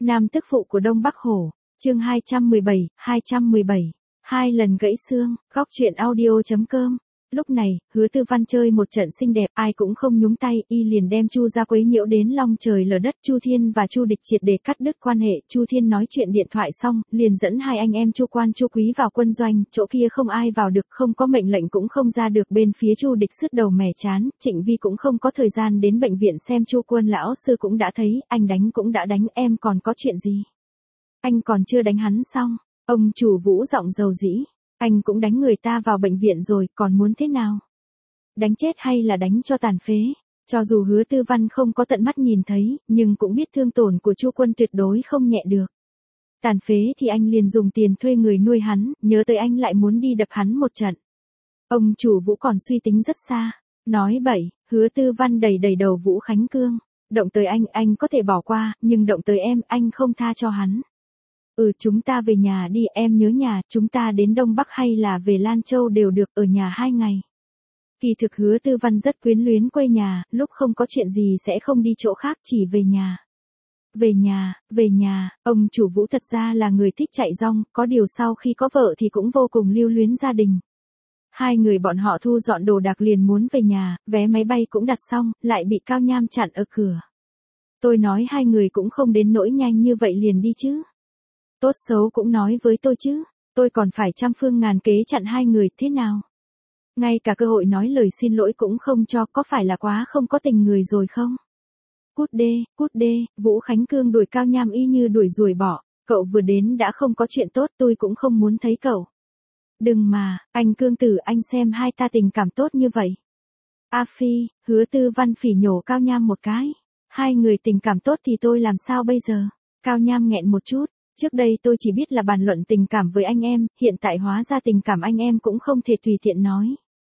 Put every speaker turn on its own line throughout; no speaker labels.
Nam tức phụ của Đông Bắc Hổ, chương 217, hai lần gãy xương, góc truyện audio.com. Lúc này, Hứa Tư Văn chơi một trận xinh đẹp, ai cũng không nhúng tay, y liền đem Chu gia quấy nhiễu đến long trời lở đất. Chu Thiên và Chu Địch triệt để cắt đứt quan hệ. Chu Thiên nói chuyện điện thoại xong, liền dẫn hai anh em Chu Quan Chu Quý vào quân doanh, chỗ kia không ai vào được, không có mệnh lệnh cũng không ra được. Bên phía Chu Địch sứt đầu mẻ chán, Trịnh Vi cũng không có thời gian đến bệnh viện xem. Chu Quân lão sư cũng đã thấy, anh đánh cũng đã đánh, em còn có chuyện gì? Anh còn chưa đánh hắn xong. Ông chủ Vũ giọng dầu dĩ. Anh cũng đánh người ta vào bệnh viện rồi, còn muốn thế nào? Đánh chết hay là đánh cho tàn phế? Cho dù Hứa Tư Văn không có tận mắt nhìn thấy, nhưng cũng biết thương tổn của Chu Quân tuyệt đối không nhẹ được. Tàn phế thì anh liền dùng tiền thuê người nuôi hắn, nhớ tới anh lại muốn đi đập hắn một trận. Ông chủ Vũ còn suy tính rất xa. Nói bậy, Hứa Tư Văn đẩy đầu Vũ Khánh Cương. Động tới anh có thể bỏ qua, nhưng động tới em, anh không tha cho hắn. Chúng ta về nhà đi, em nhớ nhà, chúng ta đến Đông Bắc hay là về Lan Châu đều được, ở nhà 2 ngày. Kỳ thực Hứa Tư Văn rất quyến luyến quê nhà, lúc không có chuyện gì sẽ không đi chỗ khác, chỉ về nhà. Về nhà, ông chủ Vũ thật ra là người thích chạy rong, có điều sau khi có vợ thì cũng vô cùng lưu luyến gia đình. Hai người bọn họ thu dọn đồ đạc liền muốn về nhà, vé máy bay cũng đặt xong, lại bị Cao Nham chặn ở cửa. Tôi nói hai người cũng không đến nỗi nhanh như vậy liền đi chứ. Tốt xấu cũng nói với tôi chứ, tôi còn phải trăm phương ngàn kế chặn hai người, thế nào? Ngay cả cơ hội nói lời xin lỗi cũng không cho, có phải là quá không có tình người rồi không? Cút đê, Vũ Khánh Cương đuổi Cao Nham y như đuổi ruồi bỏ, cậu vừa đến đã không có chuyện tốt, tôi cũng không muốn thấy cậu. Đừng mà, anh Cương tử, anh xem hai ta tình cảm tốt như vậy. A Phi, Hứa Tư Văn phỉ nhổ Cao Nham một cái. Hai người tình cảm tốt thì tôi làm sao bây giờ? Cao Nham nghẹn một chút. Trước đây tôi chỉ biết là bàn luận tình cảm với anh em, hiện tại hóa ra tình cảm anh em cũng không thể tùy tiện nói.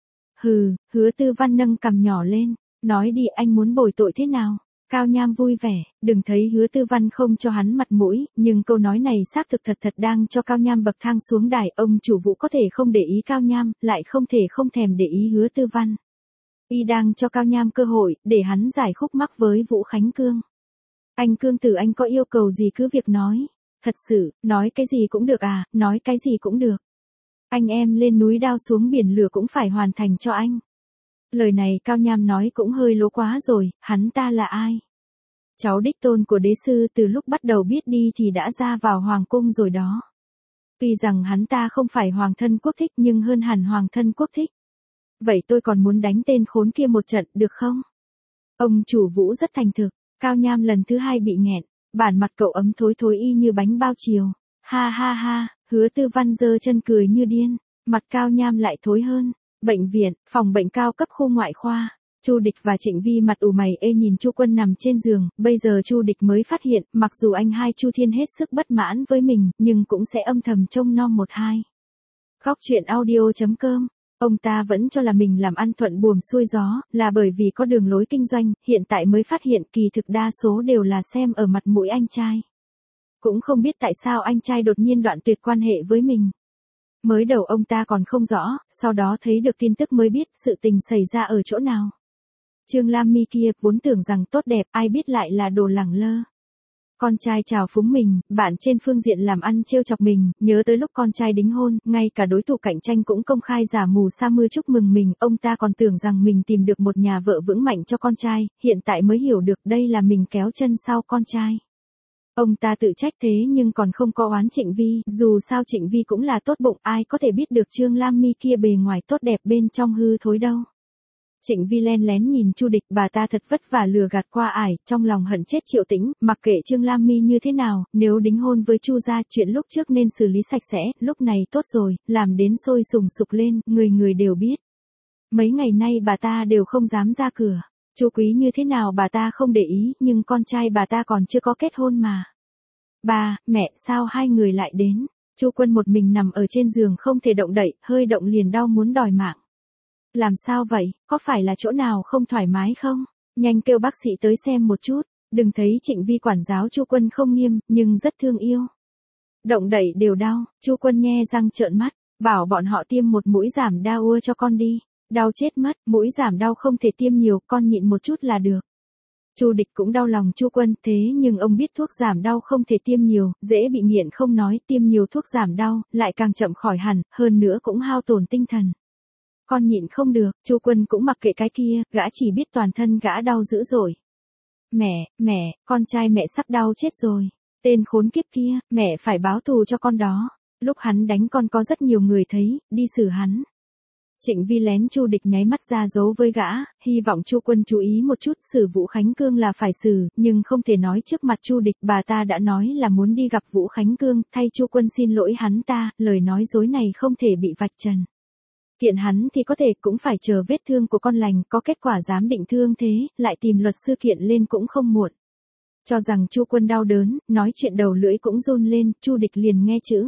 Hứa Tư Văn nâng cằm nhỏ lên, nói đi, anh muốn bồi tội thế nào? Cao Nham vui vẻ, đừng thấy Hứa Tư Văn không cho hắn mặt mũi, nhưng câu nói này xác thực thật đang cho Cao Nham bậc thang xuống đài. Ông chủ Vũ có thể không để ý Cao Nham, lại không thể không thèm để ý Hứa Tư Văn. Y đang cho Cao Nham cơ hội, để hắn giải khúc mắc với Vũ Khánh Cương. Anh Cương tử, anh có yêu cầu gì cứ việc nói. Thật sự, nói cái gì cũng được à, nói cái gì cũng được. Anh em lên núi đao xuống biển lửa cũng phải hoàn thành cho anh. Lời này Cao Nham nói cũng hơi lố quá rồi, hắn ta là ai? Cháu đích tôn của đế sư, từ lúc bắt đầu biết đi thì đã ra vào hoàng cung rồi đó. Tuy rằng hắn ta không phải hoàng thân quốc thích nhưng hơn hẳn hoàng thân quốc thích. Vậy tôi còn muốn đánh tên khốn kia một trận, được không? Ông chủ Vũ rất thành thực, Cao Nham lần thứ 2 bị nghẹn. Bản mặt cậu ấm thối y như bánh bao chiều. Ha, Hứa Tư Văn giơ chân cười như điên, mặt Cao Nham lại thối hơn. Bệnh viện, phòng bệnh cao cấp khu ngoại khoa. Chu Địch và Trịnh Vi mặt ủ mày ê nhìn Chu Quân nằm trên giường, bây giờ Chu Địch mới phát hiện, mặc dù anh hai Chu Thiên hết sức bất mãn với mình, nhưng cũng sẽ âm thầm trông nom một hai. Góc truyện audio.com. Ông ta vẫn cho là mình làm ăn thuận buồm xuôi gió, là bởi vì có đường lối kinh doanh, hiện tại mới phát hiện kỳ thực đa số đều là xem ở mặt mũi anh trai. Cũng không biết tại sao anh trai đột nhiên đoạn tuyệt quan hệ với mình. Mới đầu ông ta còn không rõ, sau đó thấy được tin tức mới biết sự tình xảy ra ở chỗ nào. Trương Lam Mi kia vốn tưởng rằng tốt đẹp, ai biết lại là đồ lẳng lơ. Con trai chào phúng mình, bạn trên phương diện làm ăn trêu chọc mình, nhớ tới lúc con trai đính hôn, ngay cả đối thủ cạnh tranh cũng công khai giả mù sa mưa chúc mừng mình, ông ta còn tưởng rằng mình tìm được một nhà vợ vững mạnh cho con trai, hiện tại mới hiểu được đây là mình kéo chân sau con trai. Ông ta tự trách thế nhưng còn không có oán Trịnh Vi, dù sao Trịnh Vi cũng là tốt bụng, ai có thể biết được Trương Lam Mi kia bề ngoài tốt đẹp bên trong hư thối đâu. Trịnh Vi len lén nhìn Chu Địch, bà ta thật vất vả lừa gạt qua ải, trong lòng hận chết Triệu Tĩnh, mặc kệ Trương Lam Mi như thế nào, nếu đính hôn với Chu gia, chuyện lúc trước nên xử lý sạch sẽ, lúc này tốt rồi, làm đến sôi sùng sục lên, người đều biết. Mấy ngày nay bà ta đều không dám ra cửa. Chu Quý như thế nào bà ta không để ý, nhưng con trai bà ta còn chưa có kết hôn mà. Ba, mẹ, sao hai người lại đến? Chu Quân một mình nằm ở trên giường không thể động đậy, hơi động liền đau muốn đòi mạng. Làm sao vậy, có phải là chỗ nào không thoải mái không? Nhanh kêu bác sĩ tới xem một chút, đừng thấy Trịnh Vi quản giáo Chu Quân không nghiêm, nhưng rất thương yêu. Động đậy đều đau, Chu Quân nhe răng trợn mắt, bảo bọn họ tiêm một mũi giảm đau cho con đi. Đau chết mất, mũi giảm đau không thể tiêm nhiều, con nhịn một chút là được. Chu Địch cũng đau lòng Chu Quân, thế nhưng ông biết thuốc giảm đau không thể tiêm nhiều, dễ bị nghiện không nói, tiêm nhiều thuốc giảm đau, lại càng chậm khỏi hẳn, hơn nữa cũng hao tổn tinh thần. Con nhịn không được, Chu Quân cũng mặc kệ cái kia, gã chỉ biết toàn thân gã đau dữ dội. Mẹ, con trai mẹ sắp đau chết rồi. Tên khốn kiếp kia, mẹ phải báo thù cho con đó. Lúc hắn đánh con có rất nhiều người thấy, đi xử hắn. Trịnh Vi lén Chu Địch nháy mắt ra dấu với gã, hy vọng Chu Quân chú ý một chút, xử Vũ Khánh Cương là phải xử, nhưng không thể nói trước mặt Chu Địch, bà ta đã nói là muốn đi gặp Vũ Khánh Cương, thay Chu Quân xin lỗi hắn ta, lời nói dối này không thể bị vạch trần. Kiện hắn thì có thể cũng phải chờ vết thương của con lành, có kết quả giám định thương thế, lại tìm luật sư kiện lên cũng không muộn. Cho rằng Chu Quân đau đớn, nói chuyện đầu lưỡi cũng run lên, Chu Địch liền nghe chữ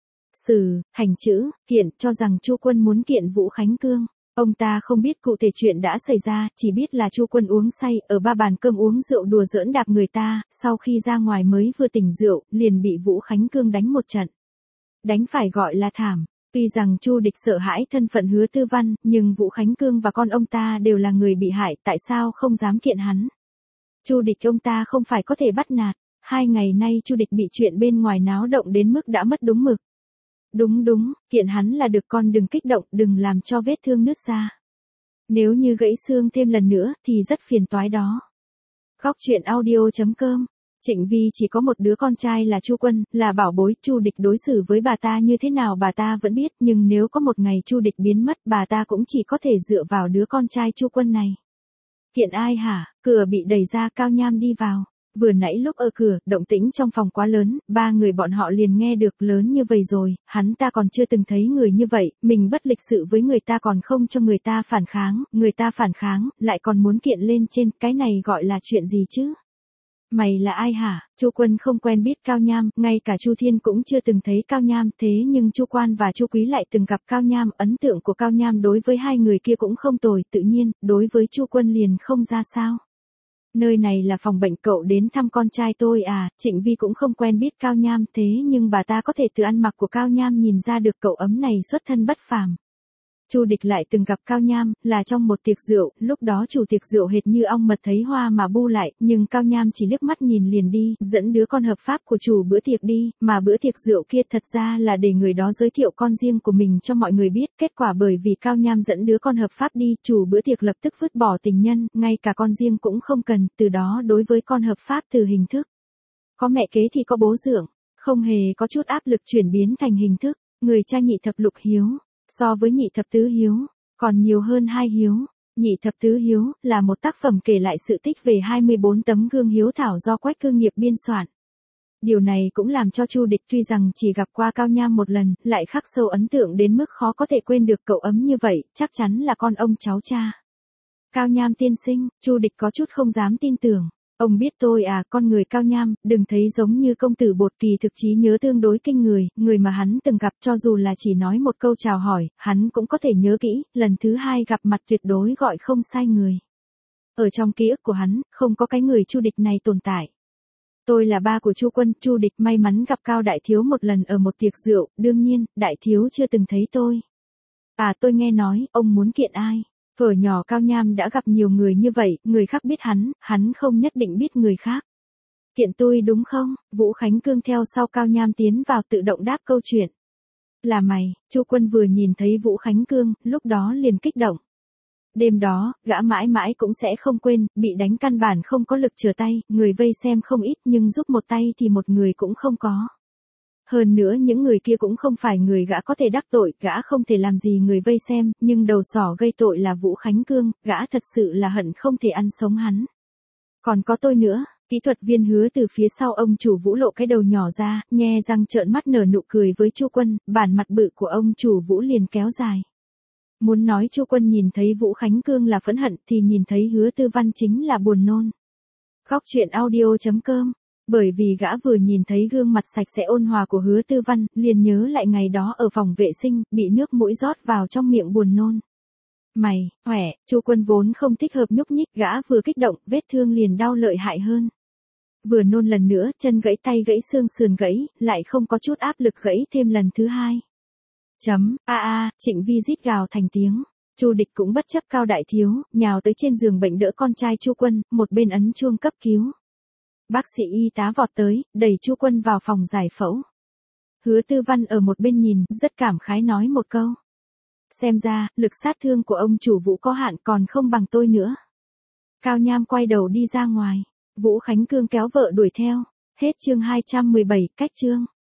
xử, hành chữ, kiện, cho rằng Chu Quân muốn kiện Vũ Khánh Cương. Ông ta không biết cụ thể chuyện đã xảy ra, chỉ biết là Chu Quân uống say, ở ba bàn cơm uống rượu đùa giỡn đạp người ta, sau khi ra ngoài mới vừa tỉnh rượu, liền bị Vũ Khánh Cương đánh một trận. Đánh phải gọi là thảm. Tuy rằng Chu Địch sợ hãi thân phận Hứa Tư Văn, nhưng Vũ Khánh Cương và con ông ta đều là người bị hại, tại sao không dám kiện hắn? Chu Địch ông ta không phải có thể bắt nạt. 2 ngày nay Chu Địch bị chuyện bên ngoài náo động đến mức đã mất đúng mực. Đúng, kiện hắn là được, con đừng kích động, đừng làm cho vết thương nứt ra. Nếu như gãy xương thêm lần nữa thì rất phiền toái đó. Góc truyện audio.com. Trịnh Vi chỉ có một đứa con trai là Chu Quân, là bảo bối, Chu Địch đối xử với bà ta như thế nào bà ta vẫn biết, nhưng nếu có một ngày Chu Địch biến mất, bà ta cũng chỉ có thể dựa vào đứa con trai Chu Quân này. Kiện ai hả? Cửa bị đẩy ra, Cao Nham đi vào. Vừa nãy lúc ở cửa, động tĩnh trong phòng quá lớn, 3 người bọn họ liền nghe được, lớn như vậy rồi, hắn ta còn chưa từng thấy người như vậy, mình bất lịch sự với người ta còn không cho người ta phản kháng, lại còn muốn kiện lên trên, cái này gọi là chuyện gì chứ? Mày là ai hả? Chu Quân không quen biết Cao Nham, ngay cả Chu Thiên cũng chưa từng thấy Cao Nham, thế nhưng Chu Quan và Chu Quý lại từng gặp Cao Nham, ấn tượng của Cao Nham đối với hai người kia cũng không tồi, tự nhiên, đối với Chu Quân liền không ra sao. Nơi này là phòng bệnh, cậu đến thăm con trai tôi à? Trịnh Vi cũng không quen biết Cao Nham, thế nhưng bà ta có thể từ ăn mặc của Cao Nham nhìn ra được cậu ấm này xuất thân bất phàm. Chu Địch lại từng gặp Cao Nham, là trong một tiệc rượu, lúc đó chủ tiệc rượu hệt như ong mật thấy hoa mà bu lại, nhưng Cao Nham chỉ liếc mắt nhìn liền đi, dẫn đứa con hợp pháp của chủ bữa tiệc đi, mà bữa tiệc rượu kia thật ra là để người đó giới thiệu con riêng của mình cho mọi người biết, kết quả bởi vì Cao Nham dẫn đứa con hợp pháp đi, chủ bữa tiệc lập tức vứt bỏ tình nhân, ngay cả con riêng cũng không cần, từ đó đối với con hợp pháp từ hình thức. Có mẹ kế thì có bố dưỡng, không hề có chút áp lực chuyển biến thành hình thức, người cha nhị thập lục hiếu. So với nhị thập tứ hiếu, còn nhiều hơn 2 hiếu. Nhị thập tứ hiếu là một tác phẩm kể lại sự tích về 24 tấm gương hiếu thảo do Quách Cương Nghiệp biên soạn. Điều này cũng làm cho Chu Địch tuy rằng chỉ gặp qua Cao Nham một lần, lại khắc sâu ấn tượng đến mức khó có thể quên được cậu ấm như vậy, chắc chắn là con ông cháu cha. Cao Nham tiên sinh, Chu Địch có chút không dám tin tưởng. Ông biết tôi à, con người Cao Nham, đừng thấy giống như công tử bột, kỳ thực trí nhớ tương đối kinh người, người mà hắn từng gặp cho dù là chỉ nói một câu chào hỏi, hắn cũng có thể nhớ kỹ, lần thứ 2 gặp mặt tuyệt đối gọi không sai người. Ở trong ký ức của hắn, không có cái người Chu Địch này tồn tại. Tôi là ba của Chu Quân, Chu Địch may mắn gặp Cao Đại Thiếu một lần ở một tiệc rượu, đương nhiên, Đại Thiếu chưa từng thấy tôi. À, tôi nghe nói, ông muốn kiện ai? Thuở nhỏ Cao Nham đã gặp nhiều người như vậy, người khác biết hắn không nhất định biết người khác. Kiện tôi đúng không? Vũ Khánh Cương theo sau Cao Nham tiến vào tự động đáp câu chuyện. Là mày, Chu Quân vừa nhìn thấy Vũ Khánh Cương, lúc đó liền kích động. Đêm đó, gã mãi mãi cũng sẽ không quên, bị đánh căn bản không có lực trở tay, người vây xem không ít nhưng giúp một tay thì một người cũng không có. Hơn nữa những người kia cũng không phải người gã có thể đắc tội, gã không thể làm gì người vây xem, nhưng đầu sỏ gây tội là Vũ Khánh Cương, gã thật sự là hận không thể ăn sống hắn. Còn có tôi nữa, kỹ thuật viên Hứa từ phía sau ông chủ Vũ lộ cái đầu nhỏ ra, nhe răng trợn mắt nở nụ cười với Chu Quân, bản mặt bự của ông chủ Vũ liền kéo dài. Muốn nói Chu Quân nhìn thấy Vũ Khánh Cương là phẫn hận thì nhìn thấy Hứa Tư Văn chính là buồn nôn. Góc truyện audio.com. Bởi vì gã vừa nhìn thấy gương mặt sạch sẽ ôn hòa của Hứa Tư Văn, liền nhớ lại ngày đó ở phòng vệ sinh, bị nước mũi rót vào trong miệng buồn nôn. Mày, Chu Quân vốn không thích hợp nhúc nhích, gã vừa kích động, vết thương liền đau lợi hại hơn. Vừa nôn lần nữa, chân gãy, tay gãy, xương sườn gãy, lại không có chút áp lực gãy thêm lần thứ 2. Trịnh Vi rít gào thành tiếng. Chu Địch cũng bất chấp Cao Đại Thiếu, nhào tới trên giường bệnh đỡ con trai Chu Quân, một bên ấn chuông cấp cứu. Bác sĩ y tá vọt tới, đẩy Chu Quân vào phòng giải phẫu. Hứa Tư Văn ở một bên nhìn, rất cảm khái nói một câu. Xem ra, lực sát thương của ông chủ Vũ có hạn còn không bằng tôi nữa. Cao Nham quay đầu đi ra ngoài. Vũ Khánh Cương kéo vợ đuổi theo. Hết chương 217, cách chương.